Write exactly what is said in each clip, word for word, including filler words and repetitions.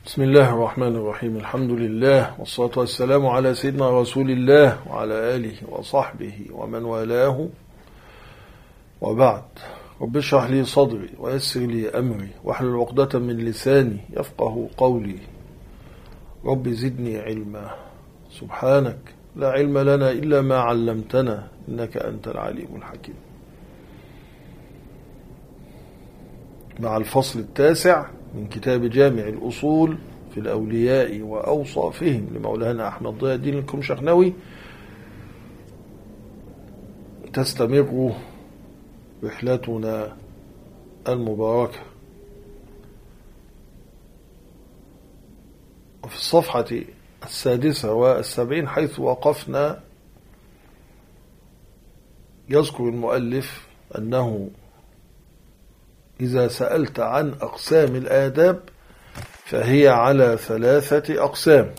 بسم الله الرحمن الرحيم. الحمد لله والصلاة والسلام على سيدنا رسول الله وعلى آله وصحبه ومن والاه، وبعد. رب اشرح لي صدري ويسر لي أمري واحلل عقدة من لساني يفقه قولي. رب زدني علما. سبحانك لا علم لنا إلا ما علمتنا إنك أنت العليم الحكيم. مع الفصل التاسع من كتاب جامع الأصول في الأولياء وأوصافهم لمولانا أحمد ضياء الدين الكمشخنوي، تستمر رحلتنا المباركة. وفي الصفحة السادسة والسبعين حيث وقفنا يذكر المؤلف أنه إذا سألت عن أقسام الآداب فهي على ثلاثة أقسام.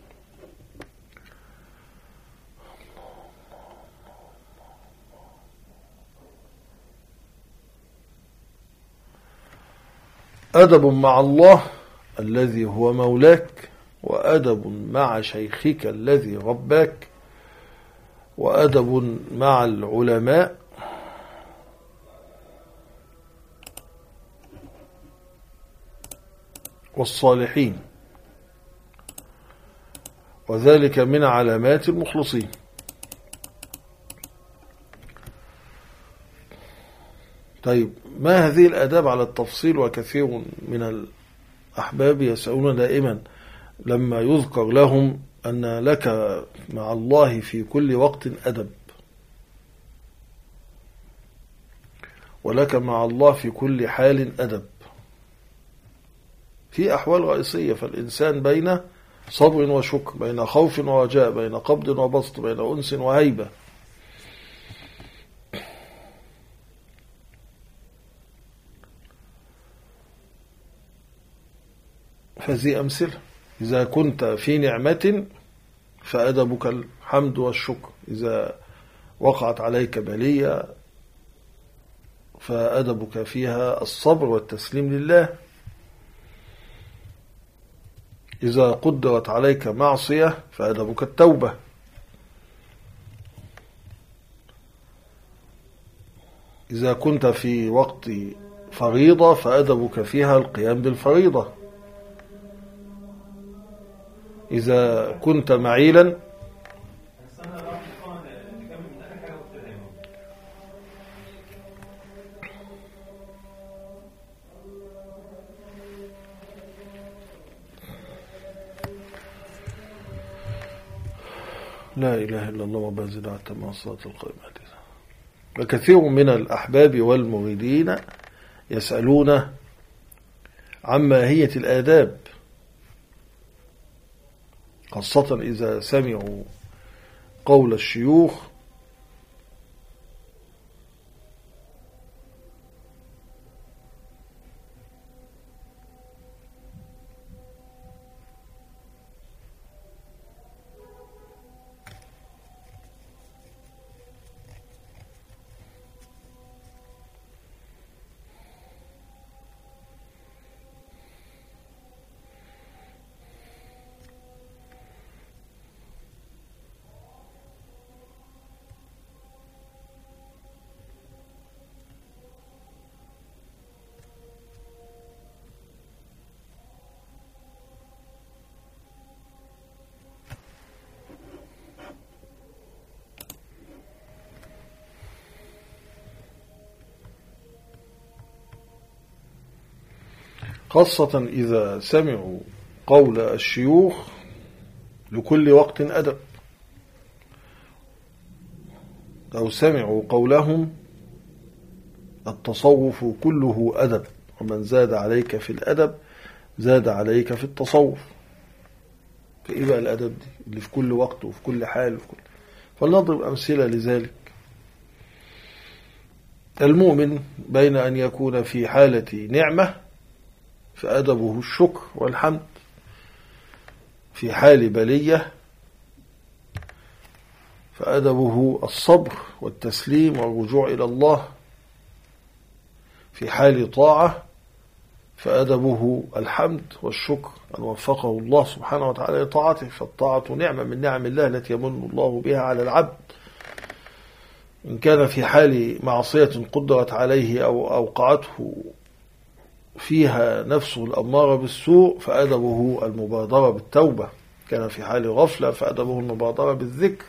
أدب مع الله الذي هو مولاك، وأدب مع شيخك الذي رباك، وأدب مع العلماء، والصالحين، وذلك من علامات المخلصين. طيب، ما هذه الآداب على التفصيل؟ وكثير من الأحباب يسألون دائما لما يذكر لهم أن لك مع الله في كل وقت أدب، ولك مع الله في كل حال أدب، في أحوال رئيسية. فالإنسان بين صبر وشكر، بين خوف ورجاء، بين قبض وبسط، بين أنس وهيبة. فذي أمثلة: إذا كنت في نعمة فأدبك الحمد والشكر، إذا وقعت عليك بلية فأدبك فيها الصبر والتسليم لله، إذا قدرت عليك معصية فأدبك التوبة، إذا كنت في وقت فريضة فأدبك فيها القيام بالفريضة، إذا كنت معيلا لا إله إلا الله وبازل على التمام الصلاة القائمة. وكثير من الأحباب والمريدين يسألون عن ماهية الآداب، خاصة إذا سمعوا قول الشيوخ خاصة إذا سمعوا قول الشيوخ لكل وقت أدب، أو سمعوا قولهم التصوف كله أدب، ومن زاد عليك في الأدب زاد عليك في التصوف. فإيه بقى الأدب دي اللي في كل وقت وفي كل حال وفي كل... فلنضرب أمثلة لذلك. المؤمن بين أن يكون في حالة نعمة فأدبه الشكر والحمد، في حال بلية فأدبه الصبر والتسليم والرجوع إلى الله، في حال طاعة فأدبه الحمد والشكر أن وفقه الله سبحانه وتعالى لطاعته، فالطاعة نعمة من نعم الله التي يمن الله بها على العبد. إن كان في حال معصية قدرت عليه أو أوقعته فيها نفسه الأمارة بالسوء فأدبه المبادرة بالتوبة، كان في حال غفلة فأدبه المبادرة بالذكر،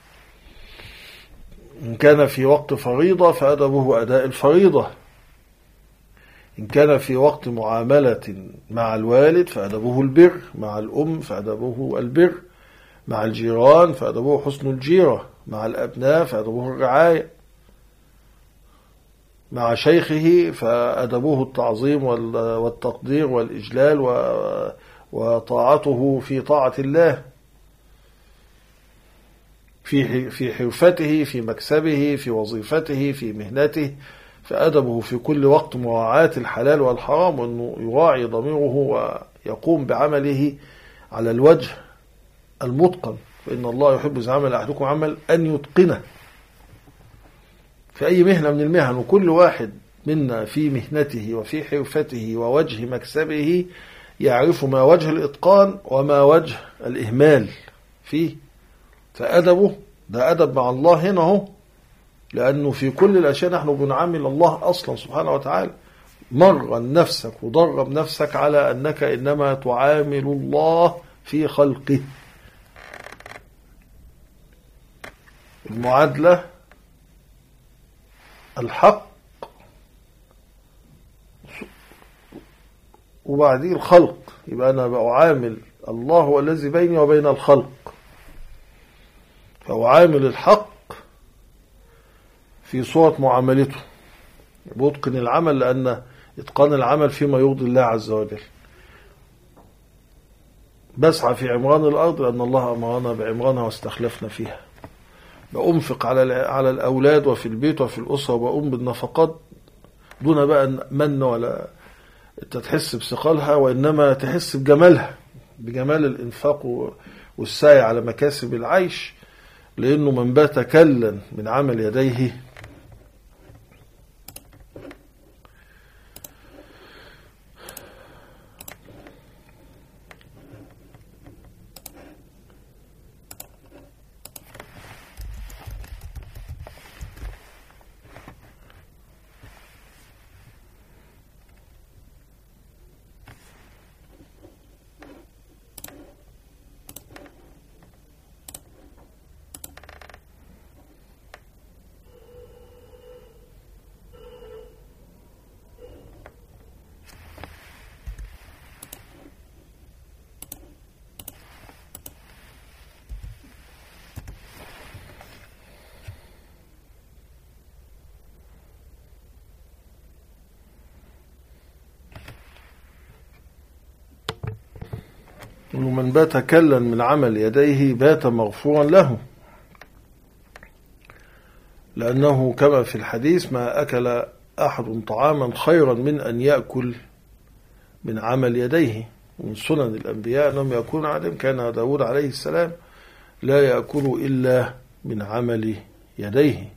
إن كان في وقت فريضة فأدبه أداء الفريضة، إن كان في وقت معاملة مع الوالد فأدبه البر، مع الأم فأدبه البر، مع الجيران فأدبه حسن الجيرة، مع الأبناء فأدبه الرعاية، مع شيخه فأدبه التعظيم والتقدير والإجلال وطاعته في طاعة الله، في في حرفته، في مكسبه، في وظيفته، في مهنته، فأدبه في كل وقت مراعاة الحلال والحرام، وأنه يراعي ضميره ويقوم بعمله على الوجه المتقن، فإن الله يحب إذا عمل أحدكم عمل أن يتقنه في أي مهنة من المهن. وكل واحد منا في مهنته وفي حرفته ووجه مكسبه يعرف ما وجه الإتقان وما وجه الإهمال فيه، فأدبه ده أدب مع الله هنا هو، لأنه في كل الأشياء نحن بنعامل الله أصلا سبحانه وتعالى. مرن نفسك ودرب نفسك على أنك إنما تعامل الله في خلقه. المعادلة الحق وبعدين الخلق، يبقى أنا بعامل الله هو الذي بيني وبين الخلق، فأعامل الحق في صورة معاملته، بأتقن العمل، لأن إتقان العمل فيما يرضي الله عز وجل. بسعى في عمران الأرض لأن الله أمرنا بعمرانها واستخلفنا فيها. بأنفق على على الأولاد وفي البيت وفي الأسرة، وبأم بالنفقات دون بقى من ولا تحس بثقلها، وإنما تحس بجمالها، بجمال الإنفاق والسعي على مكاسب العيش، لأنه من بات كلا من عمل يديه ومن بات كلا من عمل يديه بات مغفورا له، لأنه كما في الحديث ما أكل أحد طعاما خيرا من أن يأكل من عمل يديه. من سنن الأنبياء أنهم يأكلون عدم، كان داود عليه السلام لا يأكل إلا من عمل يديه.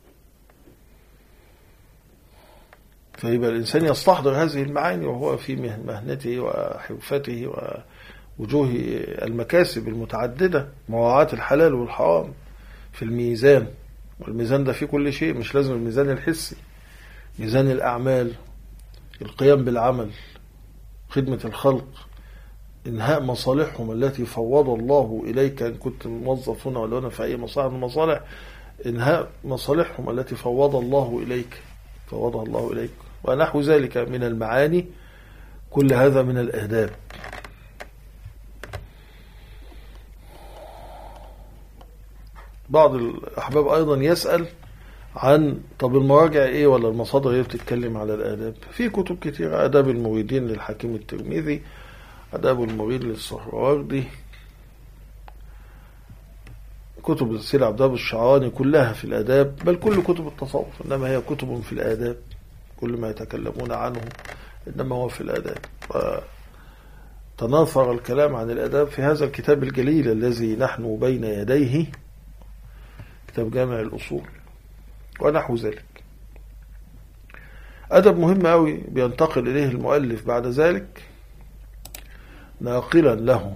فيبقى الإنسان يستحضر هذه المعاني وهو في مهنته وحرفته ووجوه المكاسب المتعددة، مراعاة الحلال والحرام في الميزان. والميزان ده في كل شيء، مش لازم الميزان الحسي، ميزان الأعمال، القيام بالعمل، خدمة الخلق، إنهاء مصالحهم التي فوض الله إليك، إن كنت موظف هنا ولا هنا في أي مصالح من المصالح، إنهاء مصالحهم التي فوض الله إليك فوضها الله إليك، ونحو ذلك من المعاني. كل هذا من الآداب. بعض الأحباب أيضا يسأل عن طب المراجع إيه ولا المصادر إيه بتتكلم على الآداب. في كتب كثيرة، آداب المريدين للحكيم الترمذي، آداب المريد للسهروردي، كتب السيد عبد الله الشعراني كلها في الآداب، بل كل كتب التصوف إنما هي كتب في الآداب، كل ما يتكلمون عنه إنما هو في الآداب. تناثر الكلام عن الآداب في هذا الكتاب الجليل الذي نحن بين يديه، كتاب جامع الأصول ونحو ذلك. أدب مهم أوي بينتقل إليه المؤلف بعد ذلك ناقلا له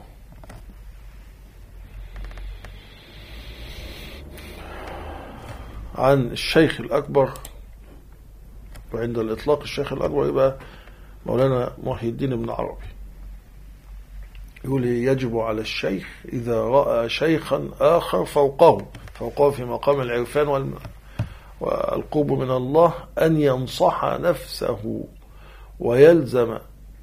عن الشيخ الأكبر، وعند الإطلاق الشيخ الأكبر يبقى مولانا محي الدين ابن عربي. يقول يجب على الشيخ إذا رأى شيخا آخر فوقه فوقه في مقام العرفان والقرب من الله أن ينصح نفسه ويلزم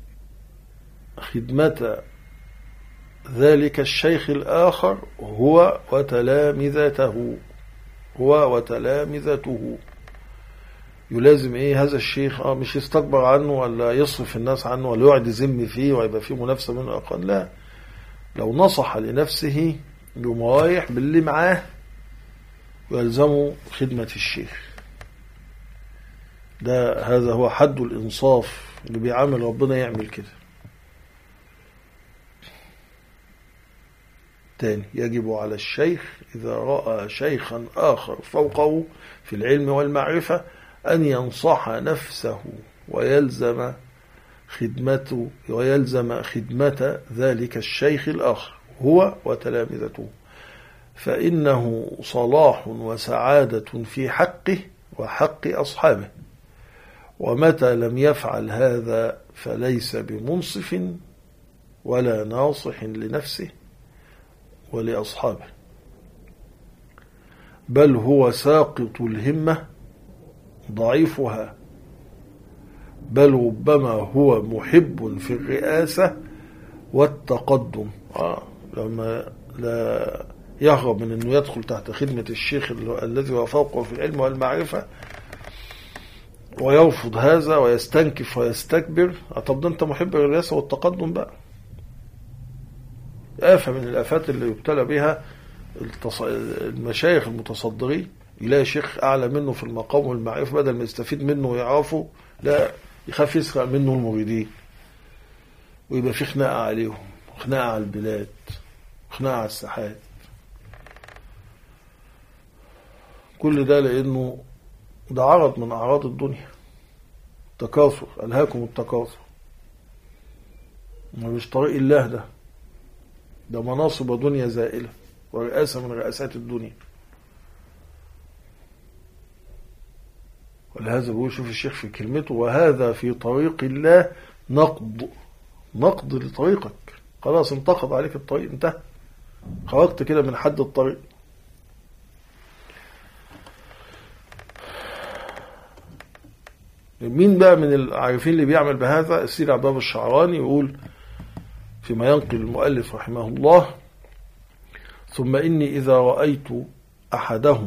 خدمة ذلك الشيخ الآخر هو وتلامذته هو وتلامذته يلازم ايه هذا الشيخ، اه مش يستكبر عنه ولا يصرف الناس عنه ولا يقعد يذم فيه ويبقى فيه منافسه بين الاقران، لا، لو نصح لنفسه يقوم رايح باللي معاه ويلزمه خدمه الشيخ. ده هذا هو حد الانصاف اللي بيعامل ربنا يعمل كده. تاني، يجب على الشيخ إذا رأى شيخا آخر فوقه في العلم والمعرفة أن ينصح نفسه ويلزم خدمته ويلزم خدمة ذلك الشيخ الآخر هو وتلامذته، فإنه صلاح وسعادة في حقه وحق أصحابه، ومتى لم يفعل هذا فليس بمنصف ولا ناصح لنفسه ولأصحابه، بل هو ساقط الهمة ضعيفها، بل ربما هو محب في الرئاسة والتقدم، آه لما لا يهرب من أنه يدخل تحت خدمة الشيخ الذي هو فوقه في العلم والمعرفة ويرفض هذا ويستنكف ويستكبر. طب ده أنت محب الرئاسة والتقدم بقى. آفة من الآفات اللي يبتلى بها المشايخ المتصدرين، يلاقي شيخ أعلى منه في المقام والمعرفة بدل ما يستفيد منه ويعرفه، لا، يخاف يسرق منه المريدين ويبقى في خناقة عليهم، خناقة على البلاد، خناقة على الساحات. كل ده لأنه ده عرض من أعراض الدنيا، تكاثر، ألهاكم التكاثر، مش طريق الله، ده ده مناصب دنيا زائلة ورئاسة من رئاسات الدنيا. ولهذا بيقول شوف الشيخ في كلمته وهذا في طريق الله نقض نقض لطريقك، خلاص انتقض عليك الطريق، انتهى، خرجت كده من حد الطريق. مين بقى من العارفين اللي بيعمل بهذا؟ السيد عباد الشعراني يقول فيما ينقل المؤلف رحمه الله: ثم إني إذا رأيت أحدهم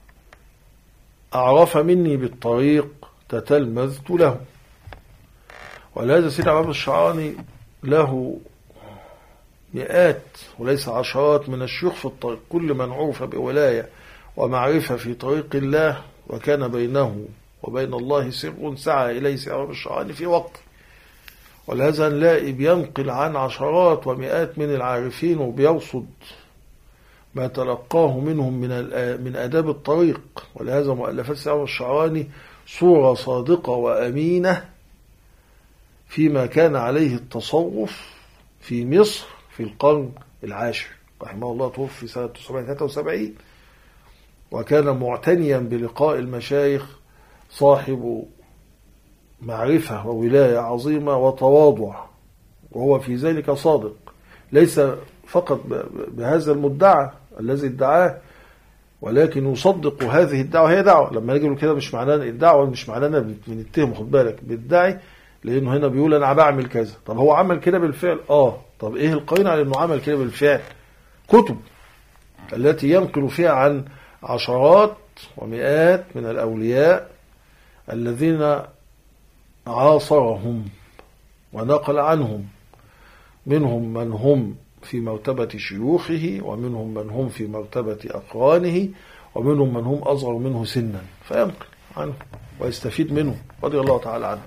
أعرف مني بالطريق تتلمذت له. ولهذا السيد عباد الشعراني له مئات وليس عشرات من الشيوخ في الطريق، كل من عرف بولاية ومعرفة في طريق الله وكان بينه وبين الله سر سعى إليه سيد عباد الشعراني في وقت. ولهذا نلاقي بينقل عن عشرات ومئات من العارفين وبيرصد ما تلقاه منهم من من آداب الطريق. ولهذا مؤلفات سيد عباد الشعراني صورة صادقة وأمينة فيما كان عليه التصوف في مصر في القرن العاشر رحمه الله، توفي سنة تسعمائة وثلاثة وسبعين، وكان معتنيا بلقاء المشايخ، صاحب معرفة وولاية عظيمة وتواضع، وهو في ذلك صادق، ليس فقط بهذا المدعى الذي ادعاه، ولكن يصدق هذه الدعوة، هي دعوة. لما نجي كده مش معناه الدعوة مش معناه بنتهم، خد بالك، بيدعي لأنه هنا بيقول أنا بعمل كذا. طب هو عمل كده بالفعل؟ آه طب إيه القرينة على أنه عمل كده بالفعل؟ كتب التي ينقل فيها عن عشرات ومئات من الأولياء الذين عاصرهم ونقل عنهم، منهم من هم في مرتبة شيوخه، ومنهم من هم في مرتبة أقرانه، ومنهم من هم أصغر منه سنا، فينقل عنه ويستفيد منه رضي الله تعالى عنه.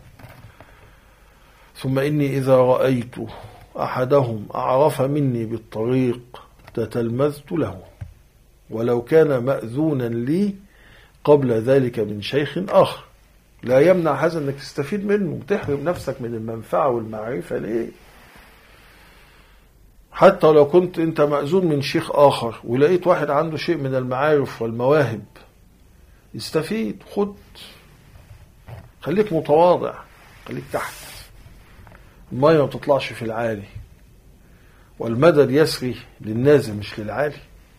ثم إني إذا رأيت أحدهم أعرف مني بالطريق تتلمذت له، ولو كان مأذونا لي قبل ذلك من شيخ آخر. لا يمنع هذا انك تستفيد منه وتحرم نفسك من المنفعة والمعرفة ليه؟ حتى لو كنت انت مأذون من شيخ آخر ولقيت واحد عنده شيء من المعارف والمواهب، استفيد، خد، خليك متواضع، خليك تحت. المية ما تطلعش في العالي، والمدد يسري للنازل مش للعالي.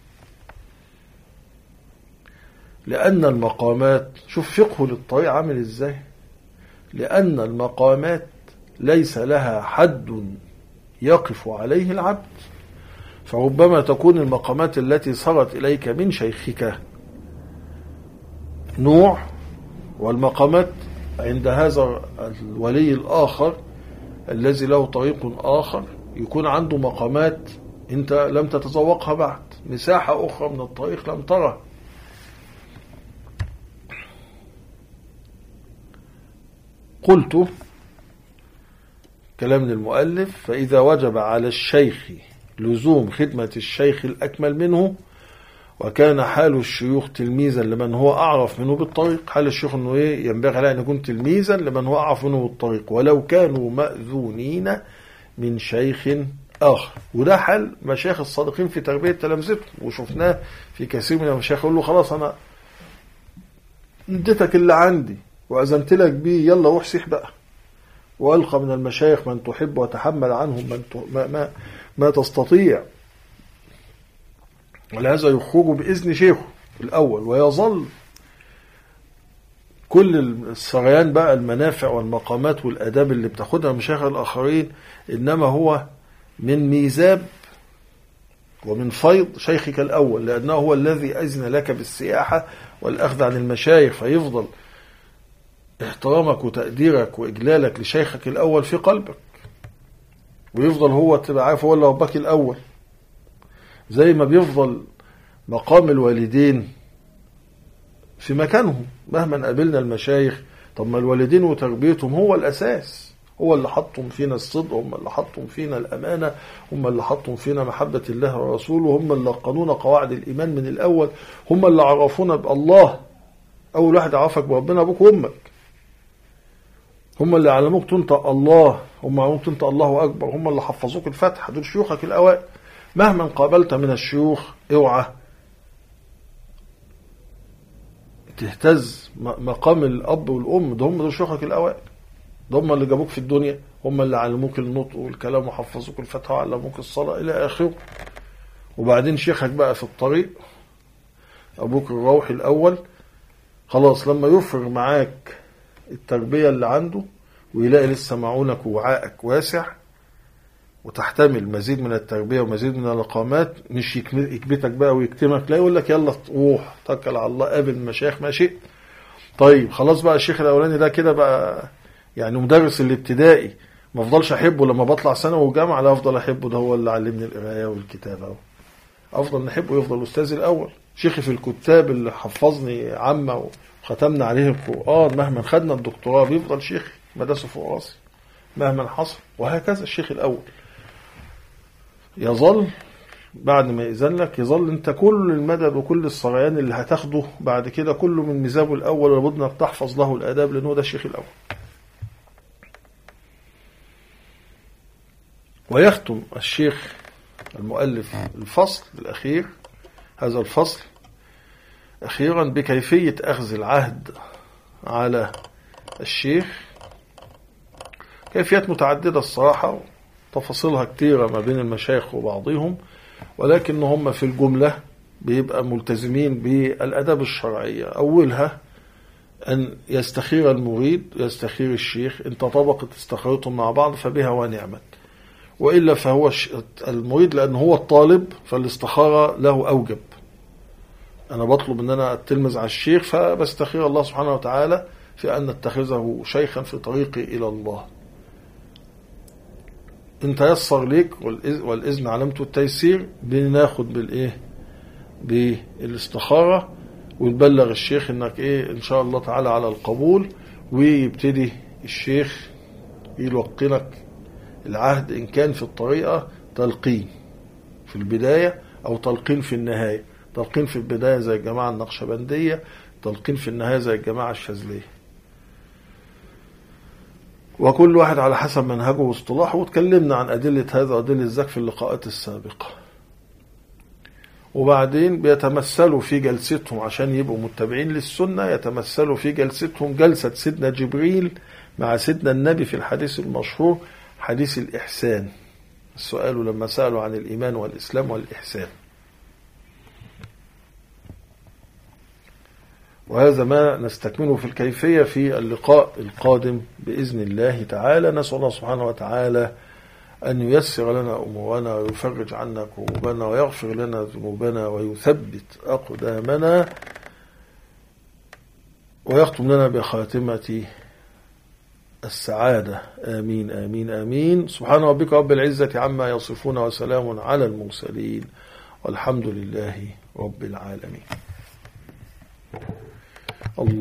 لأن المقامات، شوف فقه للطريق عامل ازاي، لأن المقامات ليس لها حد يقف عليه العبد، فربما تكون المقامات التي صارت إليك من شيخك نوع، والمقامات عند هذا الولي الآخر الذي له طريق آخر يكون عنده مقامات انت لم تتذوقها بعد، مساحة أخرى من الطريق لم ترى. قلت كلام للمؤلف: فإذا وجب على الشيخ لزوم خدمة الشيخ الأكمل منه، وكان حال الشيوخ تلميذا لمن هو أعرف منه بالطريق، حال الشيوخ أنه إيه؟ ينبغي عليه أن يكون تلميذا لمن هو أعرف منه بالطريق ولو كانوا مأذونين من شيخ آخر. وده حال مشايخ الصادقين في تربية تلامذتهم، وشفناه في كثير من المشايخ يقول له: خلاص أنا اديتك اللي عندي وأذنت لك بيه، يلا روح سيح بقى. وألقى من المشايخ من تحب وتحمل عنهم من ما, ما, ما تستطيع، ولهذا يخرج بإذن شيخه الأول. ويظل كل السريان بقى المنافع والمقامات والأداب اللي بتاخدها مشايخ الآخرين إنما هو من ميزاب ومن فيض شيخك الأول، لأنه هو الذي أذن لك بالسياحة والأخذ عن المشايخ، فيفضل احترامك وتقديرك وإجلالك لشيخك الأول في قلبك، ويفضل هو تبقى عارف هو اللي ربك الأول. زي ما بيفضل مقام الوالدين في مكانهم مهما قابلنا المشايخ. طب ما الوالدين وتربيتهم هو الأساس، هو اللي حطهم فينا الصدق، هم اللي حطهم فينا الأمانة، هم اللي حطهم فينا محبة الله ورسوله، هم اللي لقنونا قواعد الإيمان من الأول، هم اللي عرفونا بالله. أول واحد عرفك بربنا أبوك وأمك، هم اللي علموك تنطق الله، هم علموك تنطق الله أكبر، هم اللي حفظوك الفتح، دول شيوخك الأوائل. مهما قابلت من الشيوخ اوعى تهتز مقام الأب والأم، ده هم دول شيوخك الأوائل، ده هم اللي جابوك في الدنيا، هم اللي علموك النطق والكلام وحفظوك الفتح وعلموك الصلاة إلى آخره. وبعدين شيخك بقى في الطريق أبوك الروحي الأول، خلاص لما يفرغ معاك التربية اللي عنده ويلاقي لسه معونك ووعائك واسع وتحتمل مزيد من التربية ومزيد من القامات، مش يكبتك بقى ويكتمك، لا، يقول لك يلا روح توكل على الله، قابل المشايخ ما شئت. طيب خلاص بقى الشيخ الأولاني ده كده بقى يعني مدرس الابتدائي، ما افضلش أحبه لما بطلع ثانوي وجامعة، لا أفضل أحبه، ده هو اللي علمني القراية والكتابة، أفضل نحبه، يفضل أستاذ الأول. شيخي في الكتاب اللي حفظني عامة وختمنا عليه القرآن، مهما خدنا الدكتوراه بيفضل شيخي مدرسه فوق راسي مهما حصل. وهكذا الشيخ الأول يظل بعد ما يأذن لك، يظل انت كل المدد وكل السريان اللي هتاخده بعد كده كله من ميزابه الأول، لابد انك تحفظ له الآداب لأنه ده الشيخ الأول. ويختم الشيخ المؤلف الفصل الأخير، هذا الفصل أخيرا بكيفية أخذ العهد على الشيخ. كيفيات متعددة الصراحة، تفاصيلها كتيرة ما بين المشايخ وبعضهم، ولكن هم في الجملة بيبقى ملتزمين بالأداب الشرعية. أولها أن يستخير المريد، يستخير الشيخ، إن تطابقت استخارتهم مع بعض فبها ونعمت، وإلا فهو المريد لأن هو الطالب فالاستخارة له أوجب. أنا بطلب أن أنا أتلمذ على الشيخ فبستخير الله سبحانه وتعالى في أن نتخذه شيخا في طريقي إلى الله. إن تيسر ليك والإذن علامته التيسير، بناخد بالإيه بالاستخارة وتبلغ الشيخ إنك إيه إن شاء الله تعالى على القبول، ويبتدي الشيخ يلقنك العهد، إن كان في الطريقة تلقين في البداية أو تلقين في النهاية. تلقين في البداية زي الجماعة النقشبندية، تلقين في النهاية زي الجماعة الشاذلية. وكل واحد على حسب منهجه واصطلاحه، وتكلمنا عن أدلة هذا وأدلة ذاك في اللقاءات السابقة. وبعدين بيتمثلوا في جلستهم عشان يبقوا متبعين للسنة، يتمثلوا في جلستهم جلسة سيدنا جبريل مع سيدنا النبي في الحديث المشهور حديث الإحسان، السؤال لما سألوا عن الإيمان والإسلام والإحسان. وهذا ما نستكمله في الكيفية في اللقاء القادم بإذن الله تعالى. نسأل الله سبحانه وتعالى أن ييسر لنا أمورنا ويفرج عنا كروبنا ويغفر لنا ذنوبنا ويثبت أقدامنا ويختم لنا بخاتمة السعادة. آمين آمين آمين. سبحان ربك رب العزة عما يصفون وسلام على المرسلين والحمد لله رب العالمين.